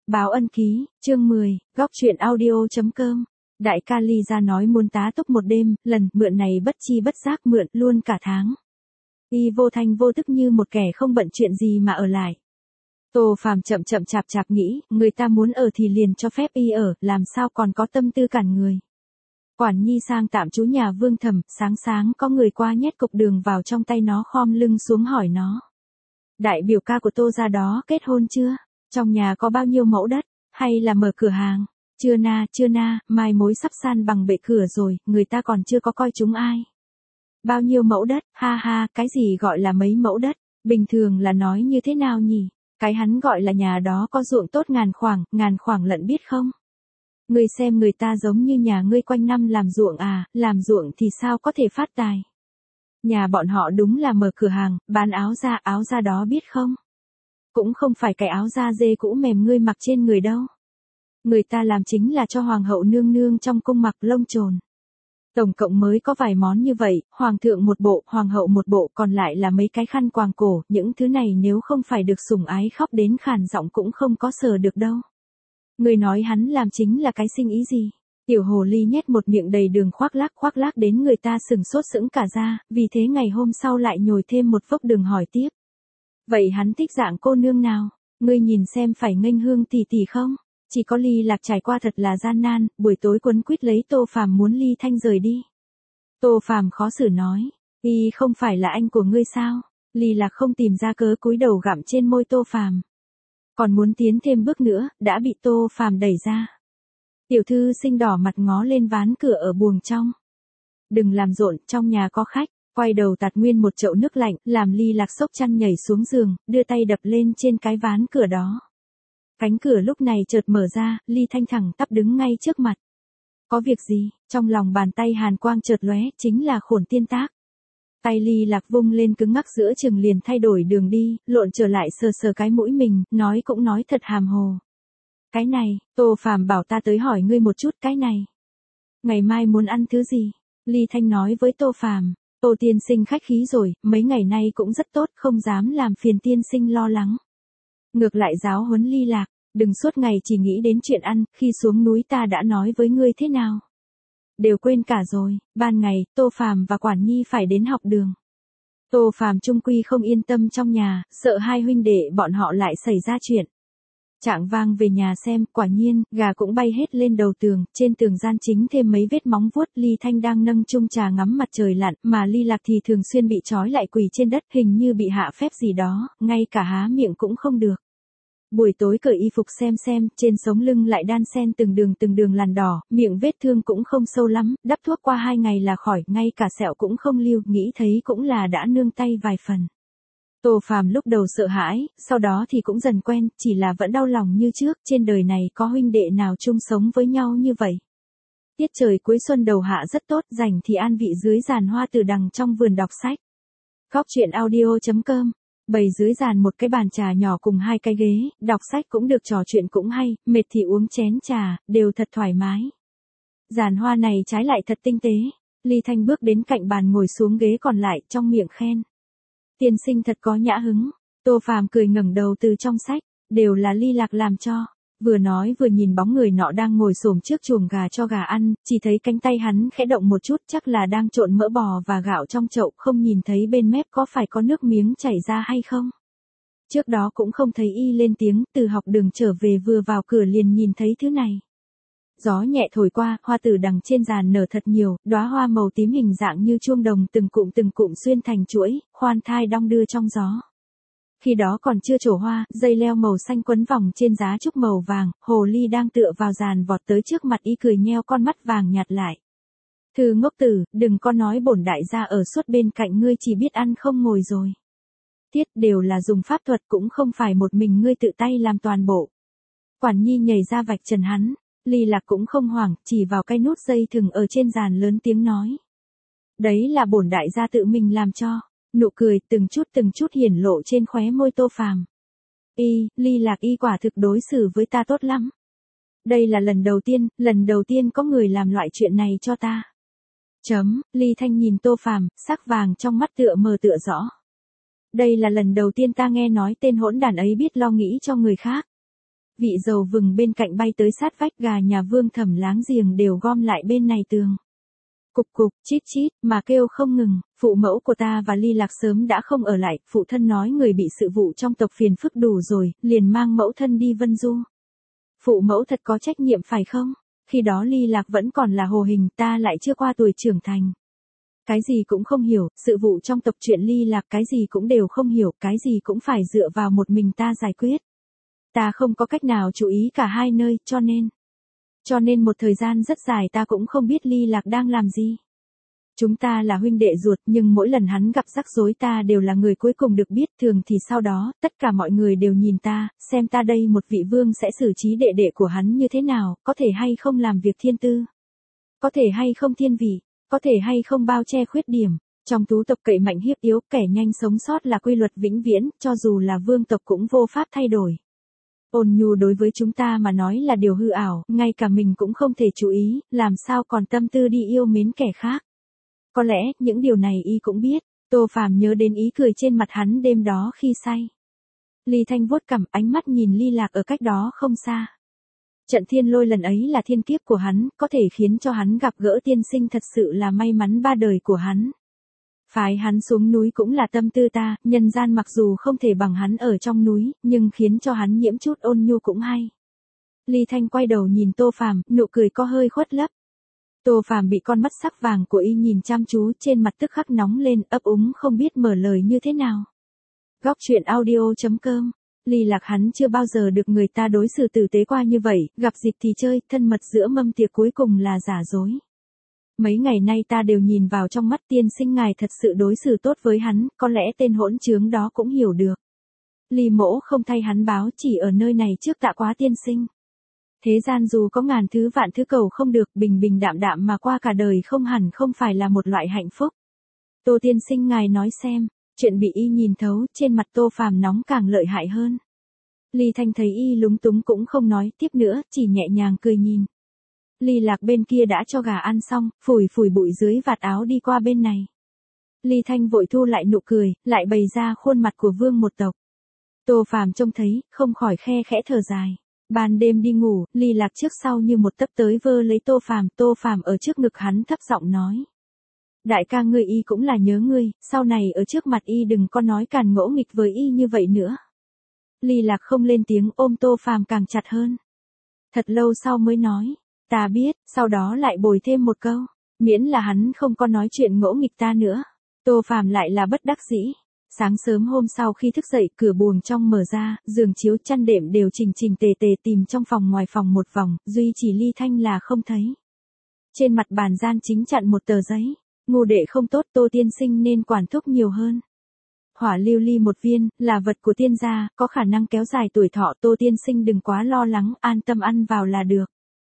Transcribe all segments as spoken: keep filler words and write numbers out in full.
Báo ân ký, chương mười, góc truyện audio.com. Đại ca Ly ra nói muốn tá túc một đêm, lần mượn này bất chi bất giác mượn luôn cả tháng. Y vô thanh vô tức như một kẻ không bận chuyện gì mà ở lại. Tô Phàm chậm chậm chạp chạp nghĩ, người ta muốn ở thì liền cho phép y ở, làm sao còn có tâm tư cản người. Quản Nhi sang tạm trú nhà Vương Thẩm, sáng sáng có người qua nhét cục đường vào trong tay nó, khom lưng xuống hỏi nó. Đại biểu ca của Tô gia đó kết hôn chưa? Trong nhà có bao nhiêu mẫu đất, hay là mở cửa hàng? Chưa na, chưa na, mai mối sắp san bằng bệ cửa rồi, người ta còn chưa có coi chúng ai. Bao nhiêu mẫu đất, ha ha, cái gì gọi là mấy mẫu đất, bình thường là nói như thế nào nhỉ? Cái hắn gọi là nhà đó có ruộng tốt ngàn khoảng, ngàn khoảng lận biết không? Ngươi xem người ta giống như nhà ngươi quanh năm làm ruộng à, làm ruộng thì sao có thể phát tài? Nhà bọn họ đúng là mở cửa hàng, bán áo da, áo da đó biết không? Cũng không phải cái áo da dê cũ mềm ngươi mặc trên người đâu. Người ta làm chính là cho hoàng hậu nương nương trong cung mặc lông trồn. Tổng cộng mới có vài món như vậy, hoàng thượng một bộ, hoàng hậu một bộ, còn lại là mấy cái khăn quàng cổ, những thứ này nếu không phải được sủng ái khóc đến khàn giọng cũng không có sờ được đâu. Người nói hắn làm chính là cái sinh ý gì? Tiểu hồ ly nhét một miệng đầy đường khoác lác khoác lác đến người ta sừng sốt sững cả ra, vì thế ngày hôm sau lại nhồi thêm một vốc đường hỏi tiếp. Vậy hắn thích dạng cô nương nào? Ngươi nhìn xem phải nghênh hương tỷ tỷ không? Chỉ có Ly Lạc trải qua thật là gian nan, buổi tối quấn quýt lấy Tô Phàm muốn Ly Thanh rời đi. Tô Phàm khó xử nói, y không phải là anh của ngươi sao? Ly Lạc không tìm ra cớ cúi đầu gặm trên môi Tô Phàm. Còn muốn tiến thêm bước nữa, đã bị Tô Phàm đẩy ra. Tiểu thư xinh đỏ mặt ngó lên ván cửa ở buồng trong. Đừng làm rộn, trong nhà có khách. Quay đầu tạt nguyên một chậu nước lạnh, làm Ly Lạc sốc chăn nhảy xuống giường, đưa tay đập lên trên cái ván cửa đó. Cánh cửa lúc này chợt mở ra, Ly Thanh thẳng tắp đứng ngay trước mặt. Có việc gì? Trong lòng bàn tay hàn quang chợt lóe, chính là Khổn Tiên Tác. Tay Ly Lạc vung lên cứng ngắc giữa chừng liền thay đổi đường đi, lộn trở lại sờ sờ cái mũi mình, nói cũng nói thật hàm hồ. Cái này, Tô Phàm bảo ta tới hỏi ngươi một chút cái này. Ngày mai muốn ăn thứ gì? Ly Thanh nói với Tô Phàm. Tô tiên sinh khách khí rồi, mấy ngày nay cũng rất tốt, không dám làm phiền tiên sinh lo lắng. Ngược lại giáo huấn Ly Lạc, đừng suốt ngày chỉ nghĩ đến chuyện ăn, khi xuống núi ta đã nói với ngươi thế nào. Đều quên cả rồi, ban ngày, Tô Phàm và Quản Nhi phải đến học đường. Tô Phàm trung quy không yên tâm trong nhà, sợ hai huynh đệ bọn họ lại xảy ra chuyện. Trạng vang về nhà xem, quả nhiên, gà cũng bay hết lên đầu tường, trên tường gian chính thêm mấy vết móng vuốt. Ly Thanh đang nâng chung trà ngắm mặt trời lặn, mà Ly Lạc thì thường xuyên bị trói lại quỳ trên đất, hình như bị hạ phép gì đó, ngay cả há miệng cũng không được. Buổi tối cởi y phục xem xem, trên sống lưng lại đan xen từng đường từng đường làn đỏ, miệng vết thương cũng không sâu lắm, đắp thuốc qua hai ngày là khỏi, ngay cả sẹo cũng không lưu, nghĩ thấy cũng là đã nương tay vài phần. Tô Phàm lúc đầu sợ hãi, sau đó thì cũng dần quen, chỉ là vẫn đau lòng như trước, trên đời này có huynh đệ nào chung sống với nhau như vậy. Tiết trời cuối xuân đầu hạ rất tốt, rảnh thì an vị dưới giàn hoa từ đằng trong vườn đọc sách. Góc truyện audio.com, bày dưới giàn một cái bàn trà nhỏ cùng hai cái ghế, đọc sách cũng được, trò chuyện cũng hay, mệt thì uống chén trà, đều thật thoải mái. Giàn hoa này trái lại thật tinh tế. Ly Thanh bước đến cạnh bàn ngồi xuống ghế còn lại, trong miệng khen. Tiên sinh thật có nhã hứng. Tô Phàm cười ngẩng đầu từ trong sách, đều là Ly Lạc làm cho. Vừa nói vừa nhìn bóng người nọ đang ngồi xổm trước chuồng gà cho gà ăn, chỉ thấy cánh tay hắn khẽ động một chút, chắc là đang trộn mỡ bò và gạo trong chậu, không nhìn thấy bên mép có phải có nước miếng chảy ra hay không. Trước đó cũng không thấy y lên tiếng, từ học đường trở về vừa vào cửa liền nhìn thấy thứ này. Gió nhẹ thổi qua, hoa tử đằng trên giàn nở thật nhiều, đóa hoa màu tím hình dạng như chuông đồng từng cụm từng cụm xuyên thành chuỗi, khoan thai đong đưa trong gió. Khi đó còn chưa trổ hoa, dây leo màu xanh quấn vòng trên giá trúc màu vàng, hồ ly đang tựa vào giàn vọt tới trước mặt y cười nheo con mắt vàng nhạt lại. Thư ngốc tử, đừng có nói bổn đại gia ở suốt bên cạnh ngươi chỉ biết ăn không ngồi rồi. Tiết đều là dùng pháp thuật, cũng không phải một mình ngươi tự tay làm toàn bộ. Quản Nhi nhảy ra vạch trần hắn. Ly Lạc cũng không hoảng, chỉ vào cái nút dây thừng ở trên giàn lớn tiếng nói. Đấy là bổn đại gia tự mình làm cho. Nụ cười từng chút từng chút hiển lộ trên khóe môi Tô Phàm. Y, Ly Lạc y quả thực đối xử với ta tốt lắm. Đây là lần đầu tiên, lần đầu tiên có người làm loại chuyện này cho ta. Chấm, Ly Thanh nhìn Tô Phàm, sắc vàng trong mắt tựa mờ tựa rõ. Đây là lần đầu tiên ta nghe nói tên hỗn đản ấy biết lo nghĩ cho người khác. vị dầu vừng bên cạnh bay tới sát vách, gà nhà Vương Thẩm láng giềng đều gom lại bên này tường. Cục cục, chít chít, mà kêu không ngừng, phụ mẫu của ta và Ly Lạc sớm đã không ở lại, phụ thân nói người bị sự vụ trong tộc phiền phức đủ rồi, liền mang mẫu thân đi Vân Du. Phụ mẫu thật có trách nhiệm phải không? Khi đó Ly Lạc vẫn còn là hồ hình, ta lại chưa qua tuổi trưởng thành. Cái gì cũng không hiểu, sự vụ trong tộc chuyện Ly Lạc cái gì cũng đều không hiểu, cái gì cũng phải dựa vào một mình ta giải quyết. Ta không có cách nào chú ý cả hai nơi, cho nên... Cho nên một thời gian rất dài ta cũng không biết Ly Lạc đang làm gì. Chúng ta là huynh đệ ruột, nhưng mỗi lần hắn gặp rắc rối ta đều là người cuối cùng được biết, thường thì sau đó, tất cả mọi người đều nhìn ta, xem ta đây một vị vương sẽ xử trí đệ đệ của hắn như thế nào, có thể hay không làm việc thiên tư, có thể hay không thiên vị, có thể hay không bao che khuyết điểm. Trong tú tộc cậy mạnh hiếp yếu, kẻ nhanh sống sót là quy luật vĩnh viễn, cho dù là vương tộc cũng vô pháp thay đổi. Ôn nhu đối với chúng ta mà nói là điều hư ảo, ngay cả mình cũng không thể chú ý, làm sao còn tâm tư đi yêu mến kẻ khác. Có lẽ, những điều này y cũng biết, Tô Phàm nhớ đến ý cười trên mặt hắn đêm đó khi say. Ly Thanh vuốt cằm, ánh mắt nhìn Ly Lạc ở cách đó không xa. Trận thiên lôi lần ấy là thiên kiếp của hắn, có thể khiến cho hắn gặp gỡ tiên sinh thật sự là may mắn ba đời của hắn. Phái hắn xuống núi cũng là tâm tư ta, nhân gian mặc dù không thể bằng hắn ở trong núi, nhưng khiến cho hắn nhiễm chút ôn nhu cũng hay. Ly Thanh quay đầu nhìn Tô Phàm, nụ cười có hơi khuất lấp. Tô Phàm bị con mắt sắc vàng của y nhìn chăm chú, trên mặt tức khắc nóng lên, ấp úng không biết mở lời như thế nào. Góc truyện audio chấm com. Ly Lạc hắn chưa bao giờ được người ta đối xử tử tế qua như vậy, gặp dịp thì chơi, thân mật giữa mâm tiệc cuối cùng là giả dối. Mấy ngày nay ta đều nhìn vào trong mắt tiên sinh ngài thật sự đối xử tốt với hắn, có lẽ tên hỗn trướng đó cũng hiểu được. Ly mỗ không thay hắn báo, chỉ ở nơi này trước tạ quá tiên sinh. Thế gian dù có ngàn thứ vạn thứ cầu không được, bình bình đạm đạm mà qua cả đời không hẳn không phải là một loại hạnh phúc. Tô tiên sinh ngài nói xem, chuyện bị y nhìn thấu, trên mặt Tô Phàm nóng càng lợi hại hơn. Ly Thanh thấy y lúng túng cũng không nói tiếp nữa, chỉ nhẹ nhàng cười nhìn. Ly Lạc bên kia đã cho gà ăn xong, phủi phủi bụi dưới vạt áo đi qua bên này. Ly Thanh vội thu lại nụ cười, lại bày ra khuôn mặt của vương một tộc. Tô Phàm trông thấy, không khỏi khe khẽ thở dài. Ban đêm đi ngủ, Ly Lạc trước sau như một tấp tới vơ lấy Tô Phàm, Tô Phàm ở trước ngực hắn thấp giọng nói. Đại ca ngươi y cũng là nhớ ngươi, sau này ở trước mặt y đừng có nói càn ngỗ nghịch với y như vậy nữa. Ly Lạc không lên tiếng, ôm Tô Phàm càng chặt hơn. Thật lâu sau mới nói, ta biết, sau đó lại bồi thêm một câu, miễn là hắn không có nói chuyện ngỗ nghịch ta nữa. Tô Phàm lại là bất đắc dĩ. Sáng sớm hôm sau khi thức dậy, cửa buồng trong mở ra, giường chiếu chăn đệm đều chỉnh chỉnh tề tề tìm trong phòng ngoài phòng một vòng, duy chỉ Ly Thanh là không thấy. Trên mặt bàn gian chính chặn một tờ giấy, ngô đệ không tốt, Tô tiên sinh nên quản thúc nhiều hơn. Hỏa lưu ly một viên, là vật của tiên gia, có khả năng kéo dài tuổi thọ, Tô tiên sinh đừng quá lo lắng, an tâm ăn vào là được.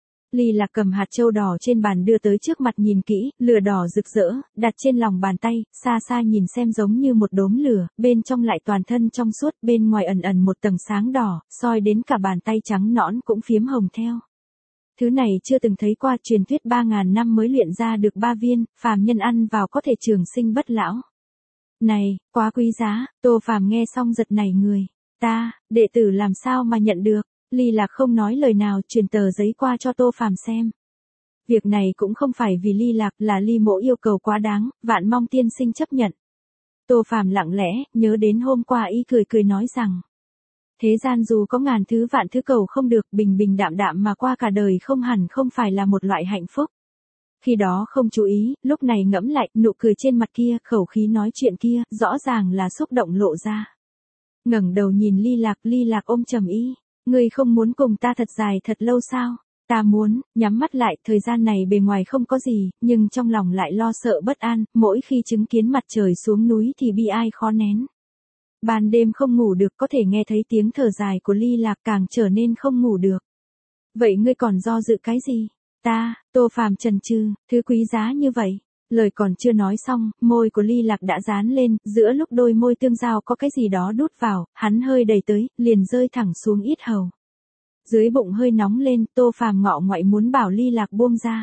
Ly Lạc cầm hạt châu đỏ trên bàn đưa tới trước mặt nhìn kỹ, lửa đỏ rực rỡ, đặt trên lòng bàn tay, xa xa nhìn xem giống như một đốm lửa, bên trong lại toàn thân trong suốt, bên ngoài ẩn ẩn một tầng sáng đỏ, soi đến cả bàn tay trắng nõn cũng phiếm hồng theo. Thứ này chưa từng thấy qua, truyền thuyết ba ngàn năm mới luyện ra được ba viên, phàm nhân ăn vào có thể trường sinh bất lão. Này, quá quý giá, Tô Phàm nghe xong giật nảy người. Ta, đệ tử làm sao mà nhận được? Ly Lạc không nói lời nào, truyền tờ giấy qua cho Tô Phàm xem. Việc này cũng không phải vì Ly Lạc, là Ly mỗ yêu cầu quá đáng, vạn mong tiên sinh chấp nhận. Tô Phàm lặng lẽ, nhớ đến hôm qua y cười cười nói rằng. Thế gian dù có ngàn thứ vạn thứ cầu không được, bình bình đạm đạm mà qua cả đời không hẳn không phải là một loại hạnh phúc. Khi đó không chú ý, lúc này ngẫm lại, nụ cười trên mặt kia, khẩu khí nói chuyện kia, rõ ràng là xúc động lộ ra. Ngẩng đầu nhìn Ly Lạc, Ly Lạc ôm chầm y. Ngươi không muốn cùng ta thật dài thật lâu sao? Ta muốn, nhắm mắt lại, thời gian này bề ngoài không có gì, nhưng trong lòng lại lo sợ bất an, mỗi khi chứng kiến mặt trời xuống núi thì bi ai khó nén. Ban đêm không ngủ được, có thể nghe thấy tiếng thở dài của Ly Lạc, càng trở nên không ngủ được. Vậy ngươi còn do dự cái gì? Ta, Tô Phàm chần chừ, thứ quý giá như vậy. Lời còn chưa nói xong, môi của Ly Lạc đã dán lên, giữa lúc đôi môi tương giao có cái gì đó đút vào, hắn hơi đẩy tới, liền rơi thẳng xuống yết hầu. Dưới bụng hơi nóng lên, Tô Phàm ngọ ngoại muốn bảo Ly Lạc buông ra.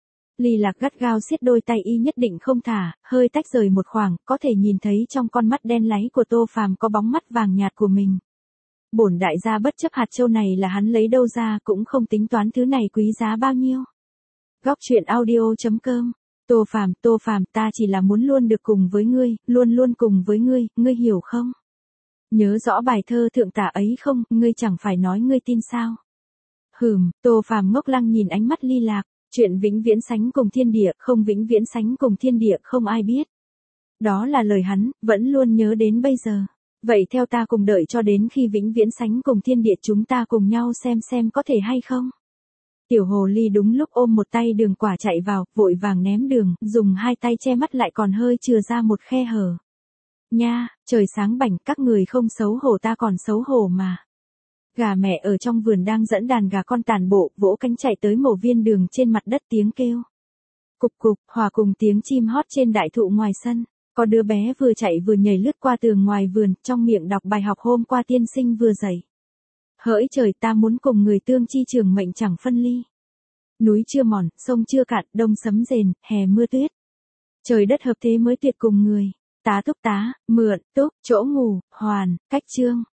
Ly Lạc gắt gao siết đôi tay y nhất định không thả, hơi tách rời một khoảng, có thể nhìn thấy trong con mắt đen láy của Tô Phàm có bóng mắt vàng nhạt của mình. Bổn đại gia bất chấp hạt châu này là hắn lấy đâu ra, cũng không tính toán thứ này quý giá bao nhiêu. Góc truyện audio.com. Tô Phàm, Tô Phàm, ta chỉ là muốn luôn được cùng với ngươi, luôn luôn cùng với ngươi, ngươi hiểu không? Nhớ rõ bài thơ thượng tả ấy không, ngươi chẳng phải nói ngươi tin sao? Hừm, Tô Phàm ngốc lăng nhìn ánh mắt ly lạc, chuyện vĩnh viễn sánh cùng thiên địa, không vĩnh viễn sánh cùng thiên địa không ai biết. Đó là lời hắn, vẫn luôn nhớ đến bây giờ. Vậy theo ta cùng đợi cho đến khi vĩnh viễn sánh cùng thiên địa chúng ta cùng nhau xem xem có thể hay không. Tiểu hồ ly đúng lúc ôm một tay đường quả chạy vào, vội vàng ném đường, dùng hai tay che mắt lại còn hơi chừa ra một khe hở. Nha, trời sáng bảnh, các người không xấu hổ ta còn xấu hổ mà. Gà mẹ ở trong vườn đang dẫn đàn gà con tàn bộ, vỗ cánh chạy tới mổ viên đường trên mặt đất tiếng kêu. Cục cục, hòa cùng tiếng chim hót trên đại thụ ngoài sân. Có đứa bé vừa chạy vừa nhảy lướt qua tường ngoài vườn, trong miệng đọc bài học hôm qua tiên sinh vừa dạy. Hỡi trời, ta muốn cùng người tương chi trường mệnh chẳng phân ly. Núi chưa mòn, sông chưa cạn, đông sấm rền, hè mưa tuyết. Trời đất hợp thế mới tuyệt cùng người. Tá túc tá, mượn, túc, chỗ ngủ, hoàn, cách trương.